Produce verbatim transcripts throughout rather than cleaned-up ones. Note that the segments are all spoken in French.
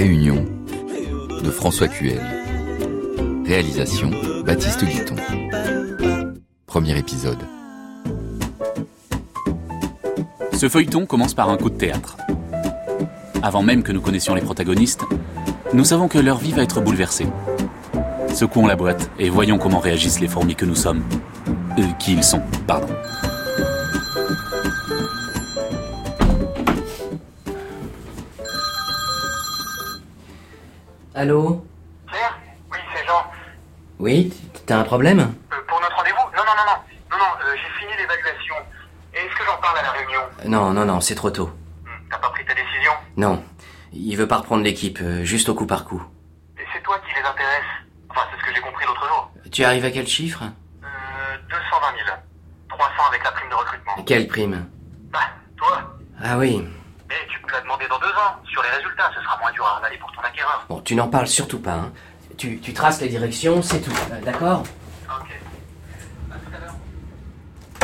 Réunion de François Cuel. Réalisation Baptiste Guiton. Premier épisode. Ce feuilleton commence par un coup de théâtre. Avant même que nous connaissions les protagonistes, nous savons que leur vie va être bouleversée. Secouons la boîte et voyons comment réagissent les fourmis que nous sommes. Euh, qui ils sont, pardon. Allô ? Pierre ? Oui, c'est Jean. Oui, t'as un problème ? Euh, pour notre rendez-vous ? Non, non, non, non. Non, non, euh, j'ai fini l'évaluation. Est-ce que j'en parle à la réunion ? Non, non, non, c'est trop tôt. Hmm, T'as pas pris ta décision ? Non, il veut pas reprendre l'équipe, euh, juste au coup par coup. Et c'est toi qui les intéresse. Enfin, c'est ce que j'ai compris l'autre jour. Tu arrives à quel chiffre ? Euh, deux cent vingt mille. trois cents avec la prime de recrutement. Quelle prime ? Bah, toi. Ah oui. Mais tu peux la demander dans deux ans. Sur les résultats, ce sera moins dur à ravaler pour ton acquéreur. Bon, tu n'en parles surtout pas, hein. Tu, tu traces les directions, c'est tout, euh, d'accord ? Ok. À tout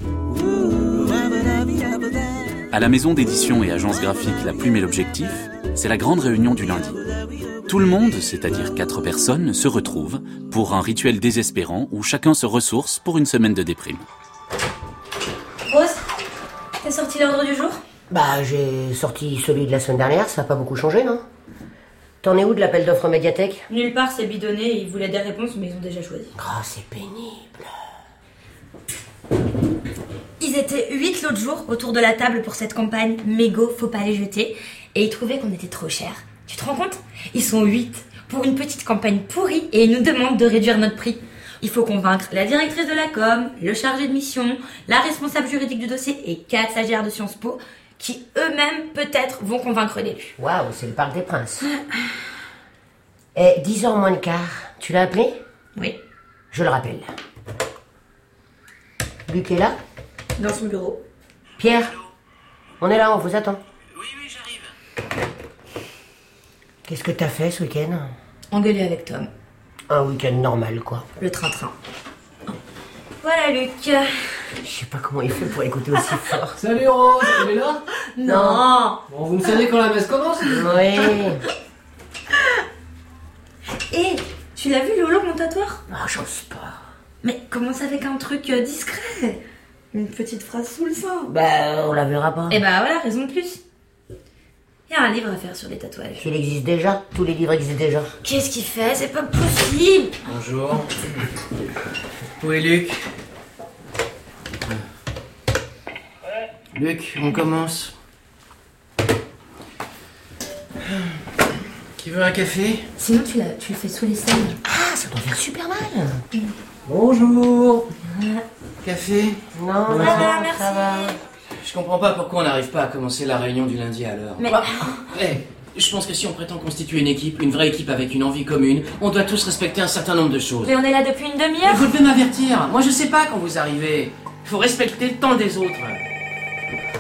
à l'heure. À la maison d'édition et agence graphique La Plume et l'Objectif, c'est la grande réunion du lundi. Tout le monde, c'est-à-dire quatre personnes, se retrouve pour un rituel désespérant où chacun se ressource pour une semaine de déprime. Rose, t'as sorti l'ordre du jour ? Bah, j'ai sorti celui de la semaine dernière, ça a pas beaucoup changé, non ? T'en es où de l'appel d'offres Médiathèque ? Nulle part, c'est bidonné, ils voulaient des réponses, mais ils ont déjà choisi. Oh, c'est pénible. Ils étaient huit l'autre jour autour de la table pour cette campagne mégo, faut pas les jeter, et ils trouvaient qu'on était trop cher. Tu te rends compte ? Ils sont huit pour une petite campagne pourrie et ils nous demandent de réduire notre prix. Il faut convaincre la directrice de la com, le chargé de mission, la responsable juridique du dossier et quatre stagiaires de Sciences Po qui eux-mêmes peut-être vont convaincre l'élu. Waouh, c'est le Parc des Princes. Eh, dix heures moins le quart, tu l'as appelé ? Oui, Je le rappelle. Luc est là ? dans son bureau. Pierre ? On est là, on vous attend. Oui, oui, j'arrive. Qu'est-ce que t'as fait ce week-end ? Engueuler avec Tom. Un week-end normal, quoi. Le train-train. Voilà Luc. Je sais pas comment il fait pour écouter aussi fort. Salut Rose, elle est là ? Non. Bon, vous me savez quand la messe commence ? Oui. Et tu l'as vu Lolo mon tatoueur ? Oh, j'ose pas. Mais commence avec un truc euh, discret. Une petite phrase sous le sein. Bah, on la verra pas. Et bah voilà, raison de plus. Il y a un livre à faire sur les tatouages. Il existe déjà, tous les livres existent déjà. Qu'est-ce qu'il fait ? C'est pas possible. Bonjour. Où est Luc ? Luc, on commence. Qui veut un café ? Sinon tu, l'as, tu le fais sous les selles. Ah, ça doit faire super mal. Bonjour. Café ? Non, Ça non, va, merci. ça va. Je comprends pas pourquoi on n'arrive pas à commencer la réunion du lundi à l'heure. Mais Eh, je pense que si on prétend constituer une équipe, une vraie équipe avec une envie commune, on doit tous respecter un certain nombre de choses. Mais on est là depuis une Mais demi-heure. vous devez m'avertir. Moi, je sais pas quand vous arrivez. Il faut respecter le temps des autres. Allô ?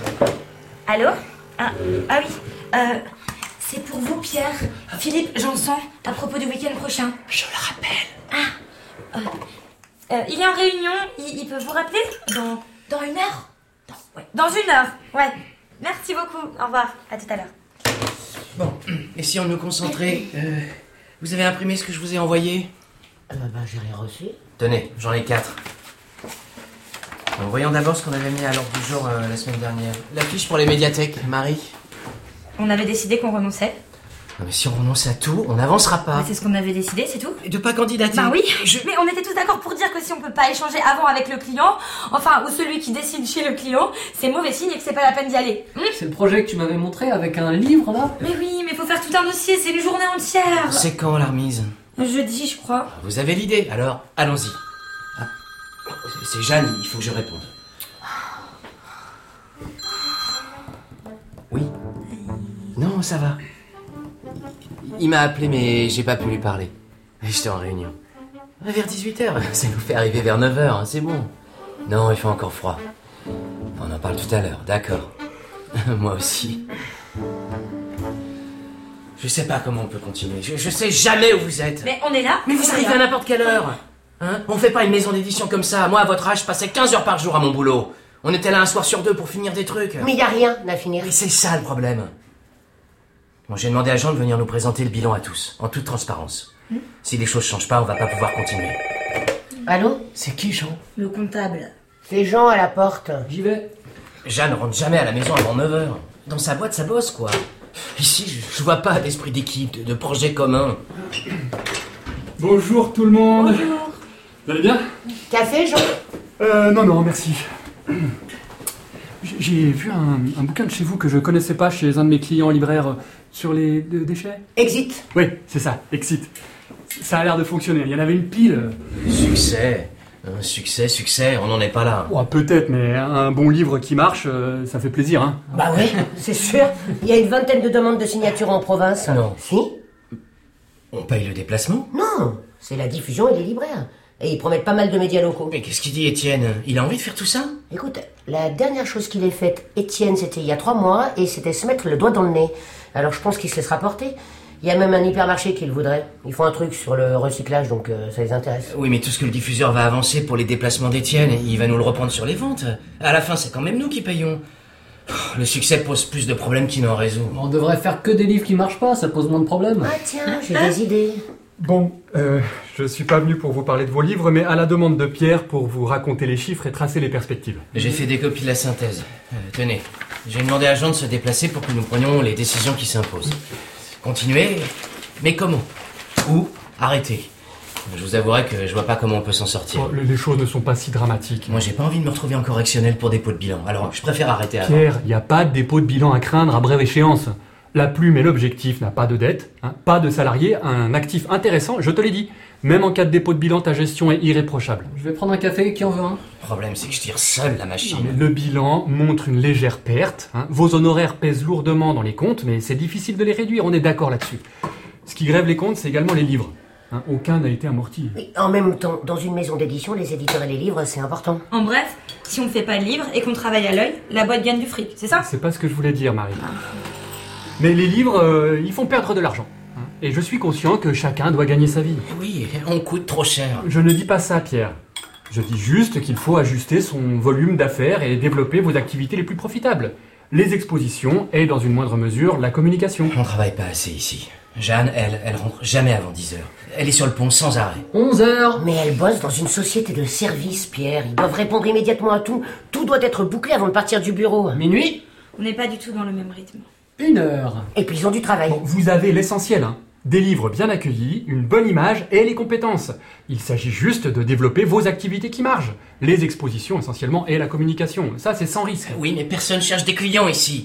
ah, ah oui. Euh, c'est pour vous Pierre. Philippe Janson, à propos du week-end prochain. Je le rappelle. Euh, euh, il est en réunion, il, il peut vous rappeler dans, dans une heure dans, ouais. dans une heure, ouais. Merci beaucoup, au revoir, à tout à l'heure. Bon, et si on nous concentrait, euh, vous avez imprimé ce que je vous ai envoyé ? Euh, bah, j'ai rien reçu. Tenez, j'en ai quatre. Bon, voyons d'abord ce qu'on avait mis à l'ordre du jour euh, la semaine dernière. L'affiche pour les médiathèques, Marie. On avait décidé qu'on renonçait. Non mais si on renonce à tout, on n'avancera pas. Mais c'est ce qu'on avait décidé, c'est tout. De pas candidater. Bah oui, Je... mais on était tous d'accord pour dire que si on peut pas échanger avant avec le client, enfin, ou celui qui décide chez le client, c'est mauvais signe et que c'est pas la peine d'y aller. Hum C'est le projet que tu m'avais montré avec un livre là ? mais oui, mais faut faire tout un dossier, c'est une journée entière. C'est quand la remise ? Jeudi, je crois. Vous avez l'idée, alors allons-y. Ah, c'est Jeanne, il faut que je réponde. Oui. Non, ça va. Il m'a appelé, mais j'ai pas pu lui parler. J'étais en réunion. Vers dix-huit heures, ça nous fait arriver vers neuf heures, hein, c'est bon. Non, il fait encore froid. On en parle tout à l'heure, d'accord. Moi aussi. Je sais pas comment on peut continuer. Je, je sais jamais où vous êtes. Mais on est là. Mais vous on est arrivez là. à n'importe quelle heure. Hein, on fait pas une maison d'édition comme ça. Moi, à votre âge, je passais quinze heures par jour à mon boulot. On était là un soir sur deux pour finir des trucs. Mais y a rien à finir. Mais c'est ça le problème. Bon, j'ai demandé à Jean de venir nous présenter le bilan à tous, en toute transparence. Mmh. Si les choses changent pas, on va pas pouvoir continuer. Allô? C'est qui, Jean? Le comptable. C'est Jean à la porte. J'y vais. Jeanne rentre jamais à la maison avant neuf heures. Dans sa boîte, ça bosse, quoi. Ici, je, je vois pas d'esprit d'équipe, de, de projet commun. Bonjour tout le monde. Bonjour. Vous allez bien? Café, Jean? Euh, non, non, merci. J'ai vu un, un bouquin de chez vous que je connaissais pas chez un de mes clients libraires sur les de, déchets. Exit. Oui, c'est ça, Exit. Ça a l'air de fonctionner, il y en avait une pile. Succès. Un succès, succès, on n'en est pas là. Oh, peut-être, mais un bon livre qui marche, euh, ça fait plaisir, hein. Bah oui, c'est sûr. Il y a une vingtaine de demandes de signature en province. Non. Si? On paye le déplacement? Non, c'est la diffusion et les libraires. Et ils promettent pas mal de médias locaux. Mais qu'est-ce qu'il dit, Étienne? Il a envie de faire tout ça? Écoute, la dernière chose qu'il ait faite, Étienne, c'était il y a trois mois, et c'était se mettre le doigt dans le nez. Alors je pense qu'il se laissera porter. Il y a même un hypermarché qui le voudrait. Ils font un truc sur le recyclage, donc euh, ça les intéresse. Oui, mais tout ce que le diffuseur va avancer pour les déplacements d'Étienne, il va nous le reprendre sur les ventes. À la fin, c'est quand même nous qui payons. Le succès pose plus de problèmes qu'il n'en résout. On devrait faire que des livres qui marchent pas, ça pose moins de problèmes. Ah tiens, j'ai des idées. Bon, euh, je suis pas venu pour vous parler de vos livres, mais à la demande de Pierre pour vous raconter les chiffres et tracer les perspectives. J'ai fait des copies de la synthèse. Euh, tenez, j'ai demandé à Jean de se déplacer pour que nous prenions les décisions qui s'imposent. Continuer, mais comment? Ou arrêter? Je vous avouerai que je vois pas comment on peut s'en sortir. Oh, les choses ne sont pas si dramatiques. Moi, j'ai pas envie de me retrouver en correctionnel pour dépôt de bilan, alors je préfère arrêter avant. Pierre, il n'y a pas de dépôt de bilan à craindre à brève échéance. La plume et l'objectif n'a pas de dette, hein, pas de salarié, un actif intéressant, je te l'ai dit. Même en cas de dépôt de bilan, ta gestion est irréprochable. Je vais prendre un café, qui en veut un? Le problème, c'est que je tire seul la machine. Non, mais le bilan montre une légère perte. Hein. Vos honoraires pèsent lourdement dans les comptes, mais c'est difficile de les réduire, on est d'accord là-dessus. Ce qui grève les comptes, c'est également les livres. Hein, aucun n'a été amorti. Mais en même temps, dans une maison d'édition, les éditeurs et les livres, c'est important. En bref, si on ne fait pas de livres et qu'on travaille à l'œil, la boîte gagne du fric, c'est ça? C'est pas ce que je voulais dire, Marie. Mais les livres, euh, ils font perdre de l'argent. Hein. Et je suis conscient que chacun doit gagner sa vie. Oui, on coûte trop cher. Je ne dis pas ça, Pierre. Je dis juste qu'il faut ajuster son volume d'affaires et développer vos activités les plus profitables. Les expositions et, dans une moindre mesure, la communication. On travaille pas assez ici. Jeanne, elle, elle rentre jamais avant dix heures. Elle est sur le pont sans arrêt. onze heures. Mais elle bosse dans une société de service, Pierre. Ils doivent répondre immédiatement à tout. Tout doit être bouclé avant de partir du bureau. Minuit. On n'est pas du tout dans le même rythme. Une heure. Et puis ils ont du travail. Bon, vous avez l'essentiel, hein. Des livres bien accueillis, une bonne image et les compétences. Il s'agit juste de développer vos activités qui marchent. Les expositions essentiellement et la communication. Ça, c'est sans risque. Oui, mais personne cherche des clients ici.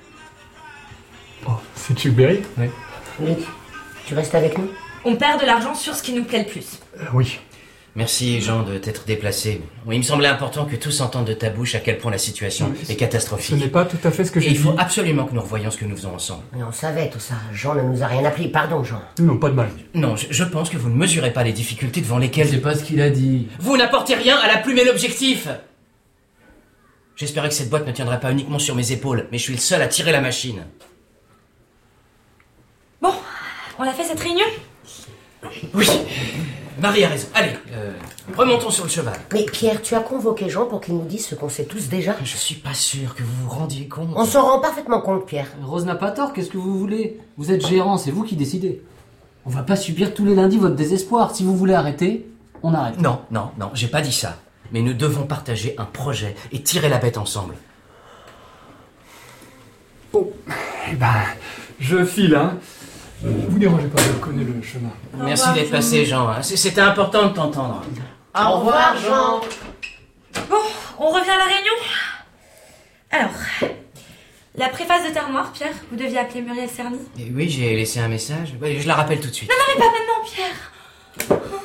Oh, c'est Chuck Berry? Oui. Luc, tu restes avec nous? On perd de l'argent sur ce qui nous plaît le plus. Euh, oui. Merci, Jean, de t'être déplacé. Oui, il me semblait important que tous entendent de ta bouche à quel point la situation est Ce catastrophique. n'est pas tout à fait ce que Et j'ai il dit. faut absolument que nous revoyions ce que nous faisons ensemble. Mais on savait tout ça. Jean ne nous a rien appris. Pardon, Jean. Non, pas de mal. Non, je, je pense que vous ne mesurez pas les difficultés devant lesquelles... C'est pas ce qu'il a dit. Vous n'apportez rien à la plume et l'objectif. J'espérais que cette boîte ne tiendrait pas uniquement sur mes épaules, mais je suis le seul à tirer la machine. Bon, on a fait cette réunion? Oui, Marie a raison. Allez, euh, remontons sur le cheval. Mais Pierre, tu as convoqué Jean pour qu'il nous dise ce qu'on sait tous déjà? Je suis pas sûr que vous vous rendiez compte. On s'en rend parfaitement compte, Pierre. Rose n'a pas tort, qu'est-ce que vous voulez? Vous êtes gérant, c'est vous qui décidez. On va pas subir tous les lundis votre désespoir. Si vous voulez arrêter, on arrête. Non, non, non, j'ai pas dit ça. Mais nous devons partager un projet et tirer la bête ensemble. Bon, eh ben, je file, hein. Vous dérangez pas, je connais le chemin. Merci revoir, d'être Jean. passé, Jean. hein. C- C'était important de t'entendre. Au revoir, Jean. Bon, on revient à la réunion? Alors, la préface de Terre Noire, Pierre, vous deviez appeler Muriel Cerny. Et oui, j'ai laissé un message. Ouais, je la rappelle tout de suite. Non, mais pas maintenant, Pierre.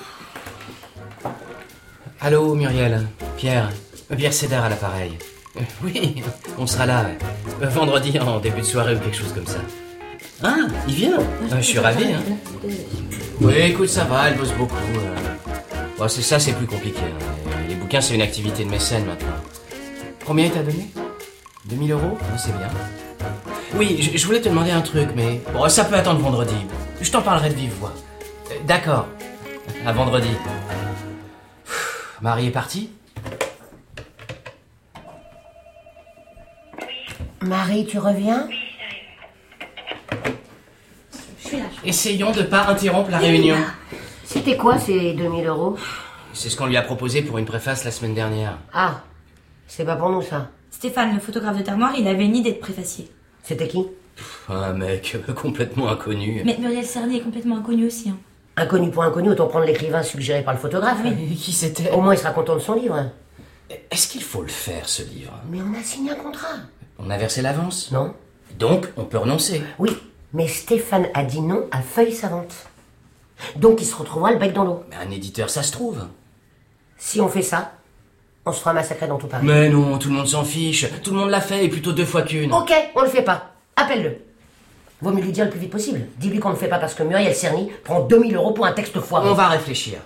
Allô, Muriel. Pierre. Euh, Pierre Sédar à l'appareil. Euh, oui, on sera là. ouais. Euh, vendredi en début de soirée ou quelque chose comme ça. Ah, il vient. Euh, je suis ravi. Hein. Oui, écoute, ça va, elle bosse beaucoup. euh. Bon, c'est ça, c'est plus compliqué. hein. Les bouquins, c'est une activité de mécène maintenant. Combien il t'a donné deux mille euros Oui, c'est bien. Oui, je, je voulais te demander un truc, mais bon, ça peut attendre vendredi. Je t'en parlerai de vive voix. Euh, D'accord. À vendredi. Pff, Marie est partie ? Marie, tu reviens? Je suis là. Essayons de pas interrompre la réunion. C'était quoi ces deux mille euros? C'est ce qu'on lui a proposé pour une préface la semaine dernière. Ah, c'est pas pour nous ça. Stéphane, le photographe de Termoir, il avait une idée de préfacier. C'était qui? Un mec complètement inconnu. Mais Muriel Cerny est complètement inconnue aussi. Hein. Inconnu pour inconnu, autant prendre l'écrivain suggéré par le photographe. Mais qui c'était? Au moins il sera content de son livre. Est-ce qu'il faut le faire, ce livre? Mais on a signé un contrat. On a versé l'avance? Non. Donc, on peut renoncer? Oui, mais Stéphane a dit non à Feuille Savante. Donc il se retrouvera le bec dans l'eau. Mais un éditeur, ça se trouve. Si on fait ça, on se fera massacrer dans tout Paris. Mais non, tout le monde s'en fiche. Tout le monde l'a fait, et plutôt deux fois qu'une. Ok, on le fait pas. Appelle-le. Vaut mieux lui dire le plus vite possible. Dis-lui qu'on ne le fait pas parce que Muriel Cerny prend deux mille euros pour un texte foireux. On va réfléchir.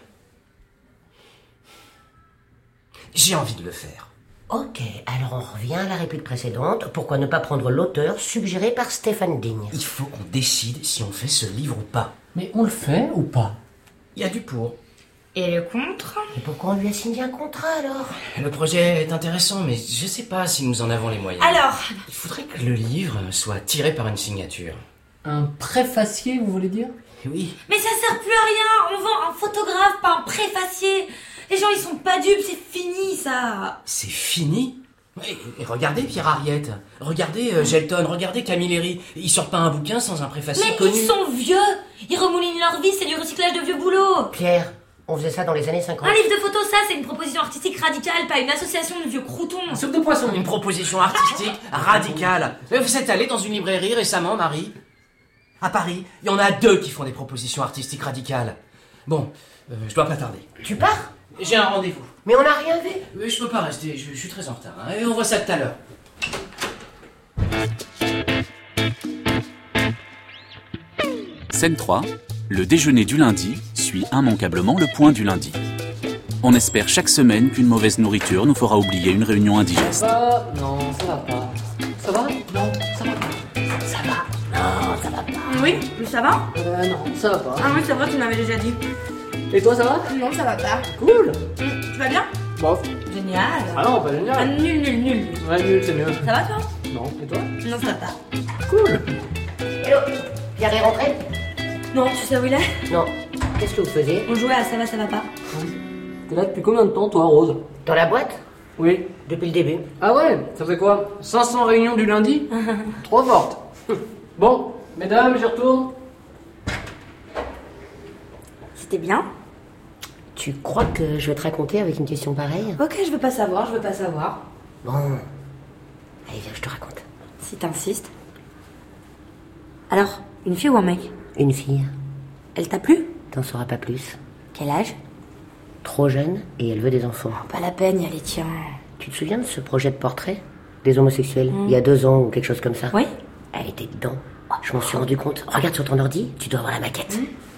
J'ai envie de le faire. Ok, alors on revient à la réplique précédente. Pourquoi ne pas prendre l'auteur suggéré par Stéphane Digne? Il faut qu'on décide si on fait ce livre ou pas. Mais on le fait ou pas? Il y a du pour. Et le contre? Et pourquoi on lui a signé un contrat alors? Le projet est intéressant, mais je sais pas si nous en avons les moyens. Alors? Il faudrait que le livre soit tiré par une signature. Un préfacier, vous voulez dire? Oui. Mais ça sert plus à rien. On vend un photographe, pas un préfacier. Les gens, ils sont pas dupes, c'est fini, ça. C'est fini? Et, et regardez Pierre Ariette, regardez euh, Gelton, regardez Camille Léry. Ils sortent pas un bouquin sans un préfacier Mais connu. ils sont vieux. Ils remoulinent leur vie, c'est du recyclage de vieux boulot. Pierre, on faisait ça dans les années cinquante. Un livre de photos, ça, c'est une proposition artistique radicale, pas une association de vieux croutons. Soupe de poisson. Une proposition artistique radicale. Mais vous êtes allé dans une librairie récemment, Marie? À Paris, il y en a deux qui font des propositions artistiques radicales. Bon, euh, je dois pas tarder. Tu pars? J'ai un rendez-vous. Mais on n'a rien fait. Mais je peux pas rester, je, je suis très en retard. Hein. Et on voit ça tout à l'heure. Scène trois. Le déjeuner du lundi suit immanquablement le point du lundi. On espère chaque semaine qu'une mauvaise nourriture nous fera oublier une réunion indigeste. Ah, non, ça va pas. Ça va? Non, ça va pas. Ça va? Non, ça va pas. Oui, ça va? Euh, non, ça va pas. Ah oui, c'est vrai, tu m'avais déjà dit. Et toi, ça va? Non, ça va pas. Cool. Tu vas bien? Bof. Génial. Ah non, pas Ah, génial. nul, nul, nul. Ouais, nul, c'est mieux. Ça va, toi? Non, et toi? Non, ça va pas. Cool. Hello, Pierre est rentré? Non, tu sais où il est? Non. Qu'est-ce que vous faisiez? On jouait à ça va, ça va pas. T'es là depuis combien de temps, toi, Rose? Dans la boîte? Oui. Depuis le début. Ah ouais? Ça fait quoi? cinq cents réunions du lundi? Trop forte. Bon, mesdames, j'y retourne. C'était bien? Tu crois que je vais te raconter avec une question pareille? Ok, je veux pas savoir, je veux pas savoir. Bon. Allez, viens, je te raconte. Si t'insistes. Alors, une fille ou un mec? Une fille. Elle t'a plu? T'en sauras pas plus. Quel âge? Trop jeune et elle veut des enfants. Pas la peine, y a les tiens. Tu te souviens de ce projet de portrait des homosexuels, il y a deux ans ou quelque chose comme ça? Oui. Elle était dedans. Je m'en suis rendu compte. Regarde sur ton ordi, tu dois avoir la maquette.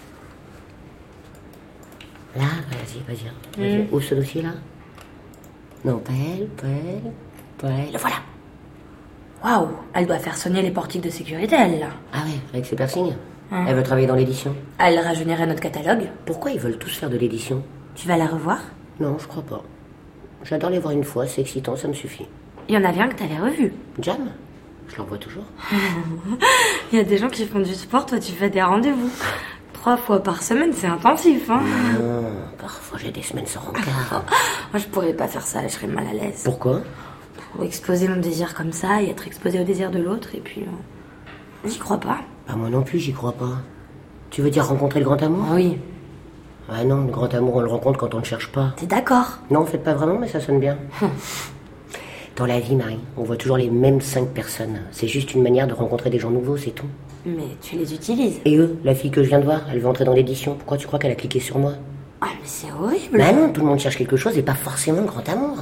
Là, vas-y, vas-y. vas-y. Ouvre ce dossier là. Non, pas elle, pas elle, pas elle. Le voilà. Waouh, elle doit faire sonner les portiques de sécurité, elle, là. Ah ouais, avec ses piercings. Elle veut travailler dans l'édition. Elle rajeunirait notre catalogue. Pourquoi ils veulent tous faire de l'édition? Tu vas la revoir? Non, je crois pas. J'adore les voir une fois, c'est excitant, ça me suffit. Il y en avait un que t'avais revu. Jam? Je l'en vois toujours. Il y a des gens qui font du sport, toi tu fais des rendez-vous. Trois fois par semaine, c'est intensif, hein. Non, parfois j'ai des semaines sans rencard. Moi je pourrais pas faire ça, je serais mal à l'aise. Pourquoi? Pour exposer mon désir comme ça et être exposé au désir de l'autre, et puis... euh, j'y crois pas. Bah moi non plus, j'y crois pas. Tu veux dire rencontrer le grand amour? Oui. Ah non, le grand amour on le rencontre quand on ne cherche pas. T'es d'accord? Non, en fait pas vraiment, mais ça sonne bien. Dans la vie, Marie, on voit toujours les mêmes cinq personnes. C'est juste une manière de rencontrer des gens nouveaux, c'est tout. Mais tu les utilises. Et eux, la fille que je viens de voir, elle veut entrer dans l'édition. Pourquoi tu crois qu'elle a cliqué sur moi? Ah mais c'est horrible. Bah non, tout le monde cherche quelque chose et pas forcément le grand amour.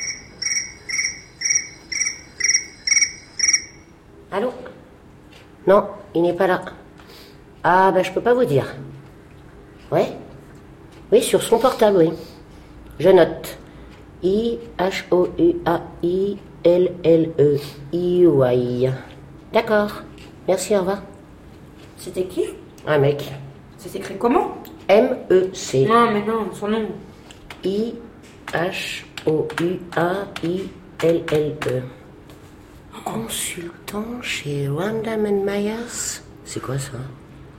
Allô? Non, il n'est pas là. Ah bah je peux pas vous dire. Ouais? Oui, sur son portable, oui. Je note. I H O U A I L L E I Y. D'accord. Merci, au revoir. C'était qui? Un mec. Ça s'écrit comment? M E C. Non mais non, son nom. I H O U A I L L E. Consultant chez Random and Myers. C'est quoi ça?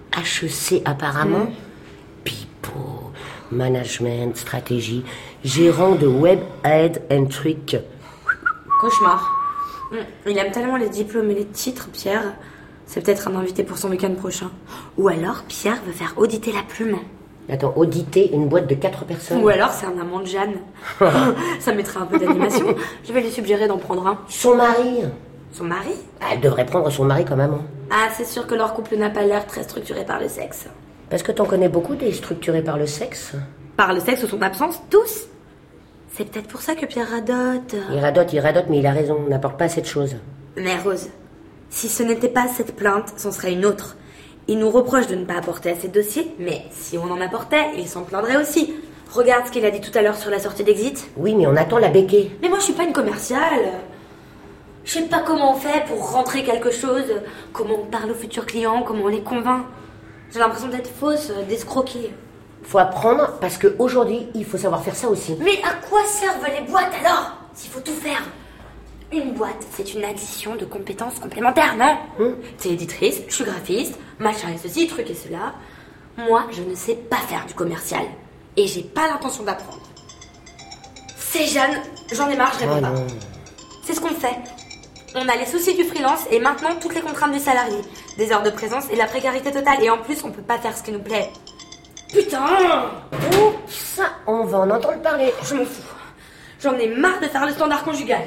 H E C apparemment. Mmh. People, management, stratégie, gérant de web ad and trick. Cauchemar. Il aime tellement les diplômes et les titres, Pierre. C'est peut-être un invité pour son week-end prochain. Ou alors, Pierre veut faire auditer la plume. Attends, auditer une boîte de quatre personnes? Ou alors, c'est un amant de Jeanne. Ça mettrait un peu d'animation. Je vais lui suggérer d'en prendre un. Son mari? Son mari? Elle devrait prendre son mari comme amant. Ah, c'est sûr que leur couple n'a pas l'air très structuré par le sexe. Parce que t'en connais beaucoup des structurés par le sexe? Par le sexe ou son absence, tous. C'est peut-être pour ça que Pierre radote. Il radote, il radote, mais il a raison, on n'apporte pas cette chose. Mais Rose, si ce n'était pas cette plainte, c'en serait une autre. Il nous reproche de ne pas apporter assez de dossiers, mais si on en apportait, il s'en plaindrait aussi. Regarde ce qu'il a dit tout à l'heure sur la sortie d'Exit. Oui, mais on attend la béquée. Mais moi, je suis pas une commerciale. Je sais pas comment on fait pour rentrer quelque chose, comment on parle aux futurs clients, comment on les convainc. J'ai l'impression d'être fausse, d'escroquer. Faut apprendre, parce qu'aujourd'hui, il faut savoir faire ça aussi. Mais à quoi servent les boîtes alors, s'il faut tout faire? Une boîte, c'est une addition de compétences complémentaires, non? hum. T'es éditrice, je suis graphiste, machin et ceci, truc et cela. Moi, je ne sais pas faire du commercial. Et j'ai pas l'intention d'apprendre. C'est Jeanne, j'en ai marre, je réponds oh pas. Non. C'est ce qu'on fait. On a les soucis du freelance et maintenant toutes les contraintes du salarié. Des heures de présence et la précarité totale. Et en plus, on peut pas faire ce qui nous plaît. Putain! Oups, ça, on va en entendre parler. Je m'en fous. J'en ai marre de faire le standard conjugal.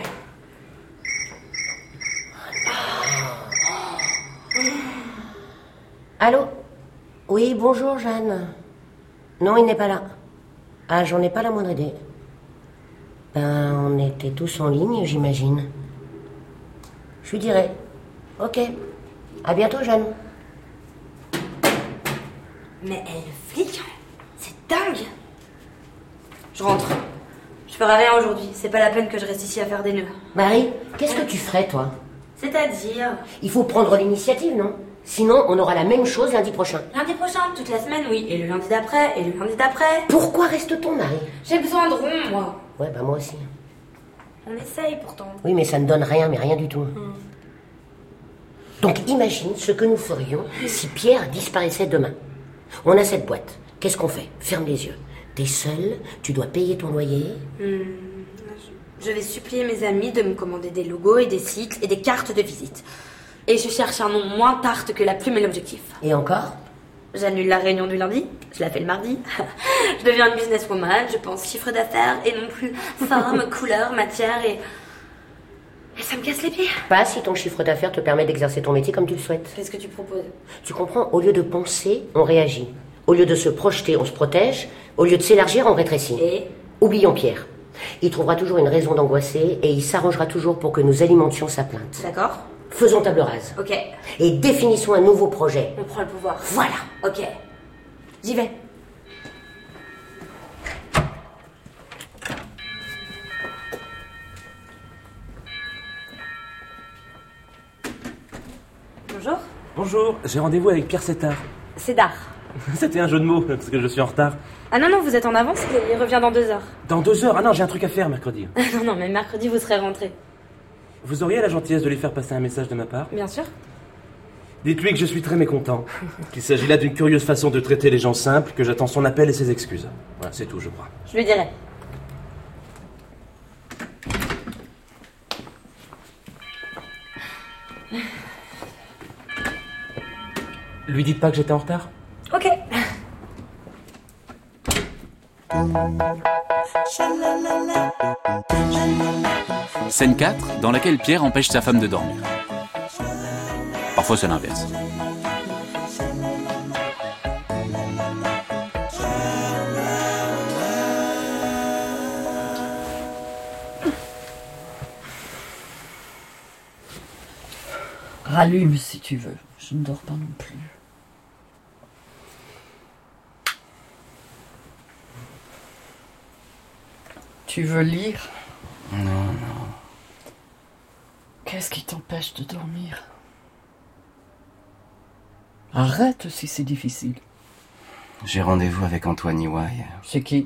Allô? Oui, bonjour Jeanne. Non, il n'est pas là. Ah, j'en ai pas la moindre idée. Ben, on était tous en ligne, j'imagine. Je lui dirai. Ok. À bientôt, Jeanne. Mais elle flic, c'est dingue. Je rentre. Je ferai rien aujourd'hui. C'est pas la peine que je reste ici à faire des nœuds. Marie, qu'est-ce que tu ferais, toi? C'est-à-dire? Il faut prendre l'initiative, non? Sinon, on aura la même chose lundi prochain. Lundi prochain, toute la semaine, oui. Et le lundi d'après, et le lundi d'après. Pourquoi reste-t-on, Marie? J'ai besoin de rond, moi. Ouais, bah moi aussi. On essaye pourtant. Oui, mais ça ne donne rien, mais rien du tout. Hum. Donc imagine ce que nous ferions si Pierre disparaissait demain. On a cette boîte. Qu'est-ce qu'on fait? Ferme les yeux. T'es seule, tu dois payer ton loyer. Hum, je vais supplier mes amis de me commander des logos et des sites et des cartes de visite. Et je cherche un nom moins tarte que la plume et l'objectif. Et encore? J'annule la réunion du lundi, je la fais le mardi. Je deviens une businesswoman, je pense chiffre d'affaires et non plus forme, couleur, matière et... Et ça me casse les pieds. Pas si ton chiffre d'affaires te permet d'exercer ton métier comme tu le souhaites. Qu'est-ce que tu proposes? Tu comprends? Au lieu de penser, on réagit. Au lieu de se projeter, on se protège. Au lieu de s'élargir, on rétrécit. Et? Oublions Pierre. Il trouvera toujours une raison d'angoisser et il s'arrangera toujours pour que nous alimentions sa plainte. D'accord. Faisons table rase. Ok. Et définissons un nouveau projet. On prend le pouvoir. Voilà. Ok. J'y vais. Bonjour. Bonjour, j'ai rendez-vous avec Pierre Sétard. Sédar. C'était un jeu de mots, parce que je suis en retard. Ah non, non, vous êtes en avance, il revient dans deux heures. Dans deux heures? Ah non, j'ai un truc à faire mercredi. Non, non, mais mercredi, vous serez rentré. Vous auriez la gentillesse de lui faire passer un message de ma part? Bien sûr. Dites-lui que je suis très mécontent. Qu'il s'agit là d'une curieuse façon de traiter les gens simples, que j'attends son appel et ses excuses. Voilà, c'est tout, je crois. Je lui dirai. Lui dites pas que j'étais en retard? Ok. Scène quatre, dans laquelle Pierre empêche sa femme de dormir. Parfois c'est l'inverse. Rallume si tu veux, je ne dors pas non plus. Tu veux lire? Non, non. Qu'est-ce qui t'empêche de dormir? Arrête si c'est difficile. J'ai rendez-vous avec Antoine Iwai. C'est qui?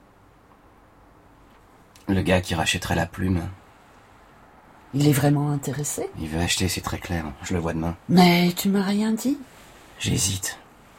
Le gars qui rachèterait la plume. Il est vraiment intéressé? Il veut acheter, c'est très clair. Je le vois demain. Mais tu m'as rien dit? J'hésite.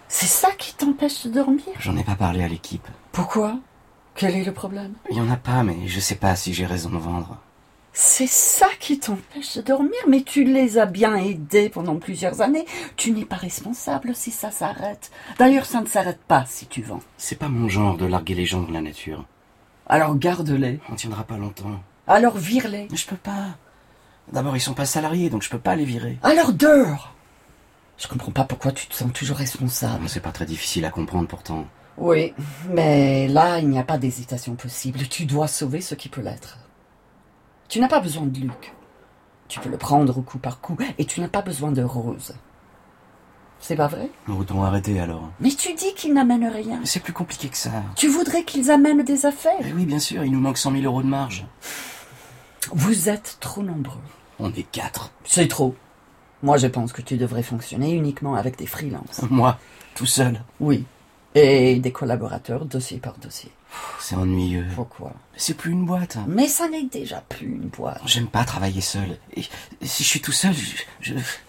C'est ça qui t'empêche de dormir? J'en ai pas parlé à l'équipe. Pourquoi? Quel est le problème? Il y en a pas, mais je sais pas si j'ai raison de vendre. C'est ça qui t'empêche de dormir, mais tu les as bien aidés pendant plusieurs années. Tu n'es pas responsable si ça s'arrête. D'ailleurs, ça ne s'arrête pas si tu vends. C'est pas mon genre de larguer les gens dans la nature. Alors garde-les. On tiendra pas longtemps. Alors vire-les. Je peux pas. D'abord, ils sont pas salariés, donc je peux pas les virer. Alors dehors. Je comprends pas pourquoi tu te sens toujours responsable. C'est pas très difficile à comprendre pourtant. Oui, mais là, il n'y a pas d'hésitation possible. Tu dois sauver ce qui peut l'être. Tu n'as pas besoin de Luc. Tu peux le prendre au coup par coup, et tu n'as pas besoin de Rose. C'est pas vrai? Autant arrêter alors. Mais tu dis qu'ils n'amènent rien. C'est plus compliqué que ça. Tu voudrais qu'ils amènent des affaires? Eh oui, bien sûr, il nous manque cent mille euros de marge. Vous êtes trop nombreux. On est quatre. C'est trop. Moi, je pense que tu devrais fonctionner uniquement avec des freelances. Moi, tout seul? Oui. Et des collaborateurs, dossier par dossier. C'est ennuyeux. Pourquoi? C'est plus une boîte. Mais ça n'est déjà plus une boîte. J'aime pas travailler seul. Et si je suis tout seul, je... je...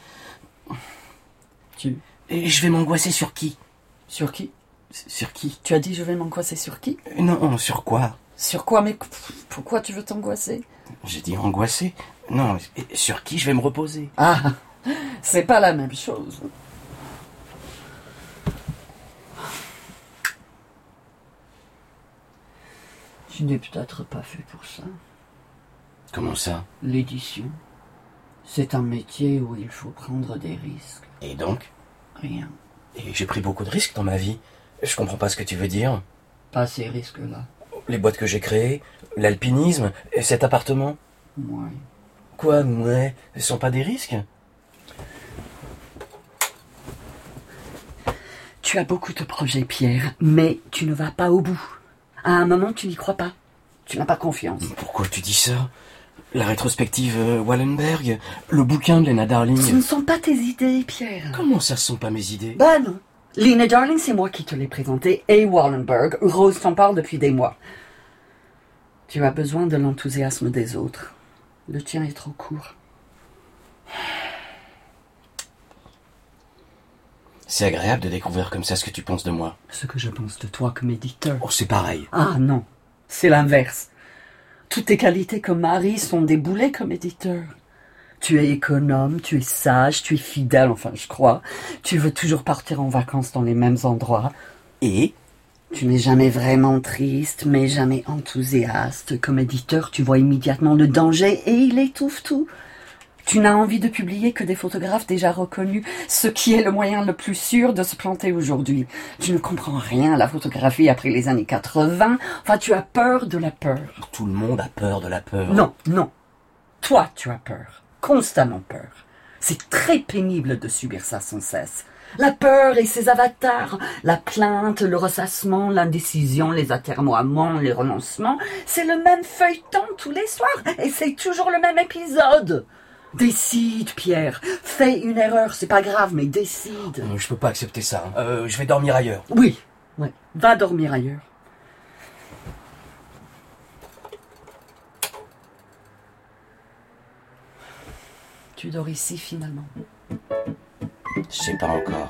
Tu... Et je vais m'angoisser sur qui? Sur qui? Sur qui? Tu as dit je vais m'angoisser sur qui? Non, sur quoi? Sur quoi? Mais pourquoi tu veux t'angoisser? J'ai dit angoisser? Non, sur qui je vais me reposer? Ah, c'est pas la même chose. Tu n'es peut-être pas fait pour ça. Comment ça? L'édition. C'est un métier où il faut prendre des risques. Et donc? Rien. Et j'ai pris beaucoup de risques dans ma vie. Je comprends pas ce que tu veux dire. Pas ces risques-là. Les boîtes que j'ai créées, l'alpinisme, cet appartement. Ouais. Quoi, ouais? Ce sont pas des risques? Tu as beaucoup de projets, Pierre, mais tu ne vas pas au bout. À un moment, tu n'y crois pas. Tu n'as pas confiance. Pourquoi tu dis ça? La rétrospective euh, Wallenberg, le bouquin de Lena Darling. Ce ne sont pas tes idées, Pierre. Comment ça, ce sont pas mes idées? Ben non. Lena Darling, c'est moi qui te l'ai présenté, et Wallenberg. Rose t'en parle depuis des mois. Tu as besoin de l'enthousiasme des autres. Le tien est trop court. C'est agréable de découvrir comme ça ce que tu penses de moi. Ce que je pense de toi comme éditeur. Oh, c'est pareil. Ah non, c'est l'inverse. Toutes tes qualités comme mari sont déboulées comme éditeur. Tu es économe, tu es sage, tu es fidèle, enfin je crois. Tu veux toujours partir en vacances dans les mêmes endroits. Et tu n'es jamais vraiment triste, mais jamais enthousiaste. Comme éditeur, tu vois immédiatement le danger et il étouffe tout. Tu n'as envie de publier que des photographes déjà reconnus, ce qui est le moyen le plus sûr de se planter aujourd'hui. Tu ne comprends rien à la photographie après les années quatre-vingts. Enfin, tu as peur de la peur. Tout le monde a peur de la peur. Non, non. Toi, tu as peur. Constamment peur. C'est très pénible de subir ça sans cesse. La peur et ses avatars, la plainte, le ressassement, l'indécision, les atermoiements, les renoncements, c'est le même feuilleton tous les soirs et c'est toujours le même épisode. Décide, Pierre. Fais une erreur, c'est pas grave, mais décide. Euh, je peux pas accepter ça. Hein. Euh, je vais dormir ailleurs. Oui, ouais. Va dormir ailleurs. Tu dors ici, finalement? Je sais pas encore.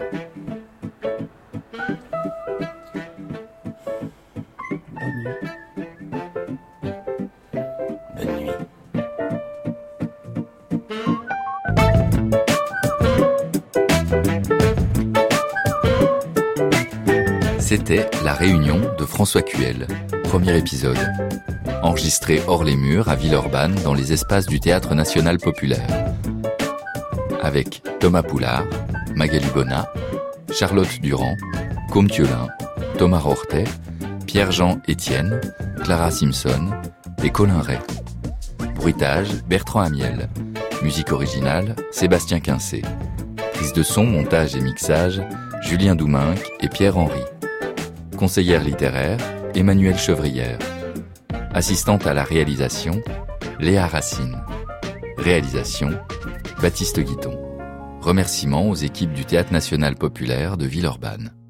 Bonne nuit. Bonne nuit. C'était La Réunion de François Cuel, premier épisode. Enregistré hors les murs à Villeurbanne dans les espaces du Théâtre National Populaire. Avec Thomas Poulard, Magali Bonnat, Charlotte Durand, Côme Thiolin, Thomas Rortet, Pierre-Jean Etienne, Clara Simpson et Colin Ray. Bruitage, Bertrand Amiel. Musique originale, Sébastien Quincé. Prise de son, montage et mixage, Julien Douminc et Pierre Henry. Conseillère littéraire, Emmanuelle Chevrière. Assistante à la réalisation, Léa Racine. Réalisation, Baptiste Guiton. Remerciements aux équipes du Théâtre National Populaire de Villeurbanne.